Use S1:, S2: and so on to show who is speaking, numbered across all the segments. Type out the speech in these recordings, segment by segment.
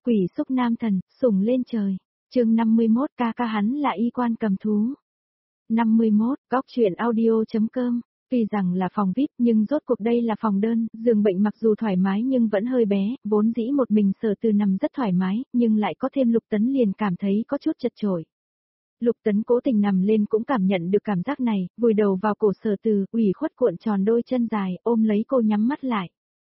S1: Quỷ xúc nam thần, sủng lên trời. Chương 51, ca ca hắn là y quan cầm thú. 51, góc chuyện audio.com. Tuy rằng là phòng VIP nhưng rốt cuộc đây là phòng đơn, giường bệnh mặc dù thoải mái nhưng vẫn hơi bé, vốn dĩ một mình Sở Từ nằm rất thoải mái, nhưng lại có thêm Lục Tấn liền cảm thấy có chút chật chội. Lục Tấn cố tình nằm lên cũng cảm nhận được cảm giác này, vùi đầu vào cổ Sở Từ, ủy khuất cuộn tròn đôi chân dài, ôm lấy cô nhắm mắt lại.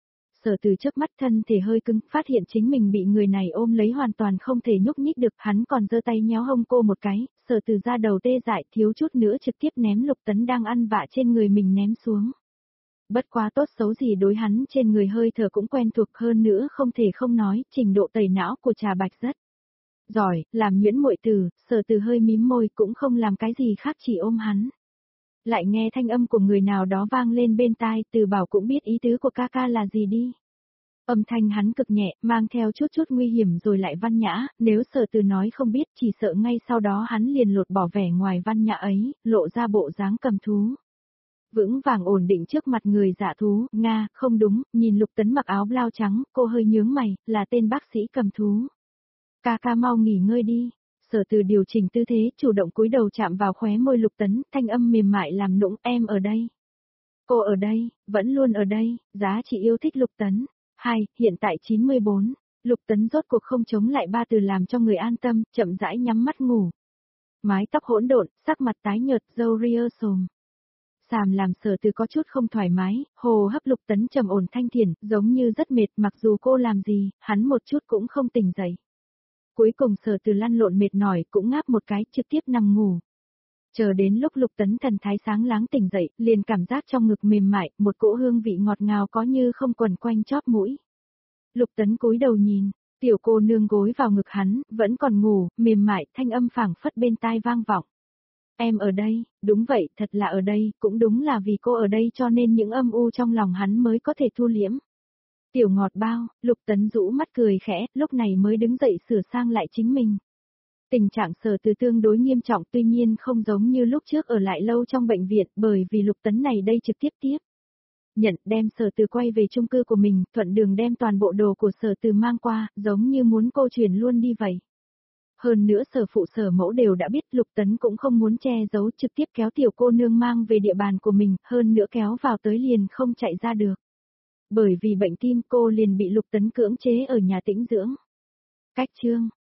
S1: Sở Từ chớp mắt thân thể hơi cứng, phát hiện chính mình bị người này ôm lấy hoàn toàn không thể nhúc nhích được, hắn còn giơ tay nhéo hông cô một cái, Sở Từ ra đầu tê dại thiếu chút nữa trực tiếp ném Lục Tấn đang ăn vạ trên người mình ném xuống. Bất quá tốt xấu gì đối hắn trên người hơi thở cũng quen thuộc hơn nữa không thể không nói, trình độ tẩy não của Trà Bạch rất giỏi, làm nhuyễn muội tử, Sở Từ hơi mím môi cũng không làm cái gì khác chỉ ôm hắn. Lại nghe thanh âm của người nào đó vang lên bên tai, Từ Bảo cũng biết ý tứ của ca ca là gì đi. Âm thanh hắn cực nhẹ, mang theo chút nguy hiểm rồi lại văn nhã, nếu Sở Từ nói không biết chỉ sợ ngay sau đó hắn liền lột bỏ vẻ ngoài văn nhã ấy, lộ ra bộ dáng cầm thú. Vững vàng ổn định trước mặt người dạ thú, Nga, không đúng, nhìn Lục Tấn mặc áo blau trắng, cô hơi nhướng mày, là tên bác sĩ cầm thú. Ca ca mau nghỉ ngơi đi. Sở Từ điều chỉnh tư thế, chủ động cúi đầu chạm vào khóe môi Lục Tấn, thanh âm mềm mại làm nũng, em ở đây. Cô ở đây, vẫn luôn ở đây, giá trị yêu thích Lục Tấn. 2, hiện tại 94. Lục Tấn rốt cuộc không chống lại ba từ làm cho người an tâm, chậm rãi nhắm mắt ngủ. Mái tóc hỗn độn, sắc mặt tái nhợt, râu ria xồm. Sàm làm Sở Từ có chút không thoải mái, hồ hấp Lục Tấn trầm ổn thanh thiền, giống như rất mệt, mặc dù cô làm gì, hắn một chút cũng không tỉnh dậy. Cuối cùng Sở Từ lăn lộn mệt mỏi cũng ngáp một cái, trực tiếp nằm ngủ. Chờ đến lúc Lục Tấn thần thái sáng láng tỉnh dậy, liền cảm giác trong ngực mềm mại, một cỗ hương vị ngọt ngào có như không quẩn quanh chóp mũi. Lục Tấn cúi đầu nhìn, tiểu cô nương gối vào ngực hắn, vẫn còn ngủ, mềm mại, thanh âm phảng phất bên tai vang vọng. Em ở đây, đúng vậy, thật là ở đây, cũng đúng là vì cô ở đây cho nên những âm u trong lòng hắn mới có thể thu liễm. Tiểu ngọt bao, Lục Tấn rũ mắt cười khẽ, lúc này mới đứng dậy sửa sang lại chính mình. Tình trạng Sở Từ tương đối nghiêm trọng tuy nhiên không giống như lúc trước ở lại lâu trong bệnh viện bởi vì Lục Tấn này đây trực tiếp nhận đem Sở Từ quay về chung cư của mình, thuận đường đem toàn bộ đồ của Sở Từ mang qua, giống như muốn cô chuyển luôn đi vậy. Hơn nữa Sở phụ Sở mẫu đều đã biết Lục Tấn cũng không muốn che giấu trực tiếp kéo tiểu cô nương mang về địa bàn của mình, hơn nữa kéo vào tới liền không chạy ra được. Bởi vì bệnh tim cô liền bị Lục Tấn cưỡng chế ở nhà tĩnh dưỡng. Cách chương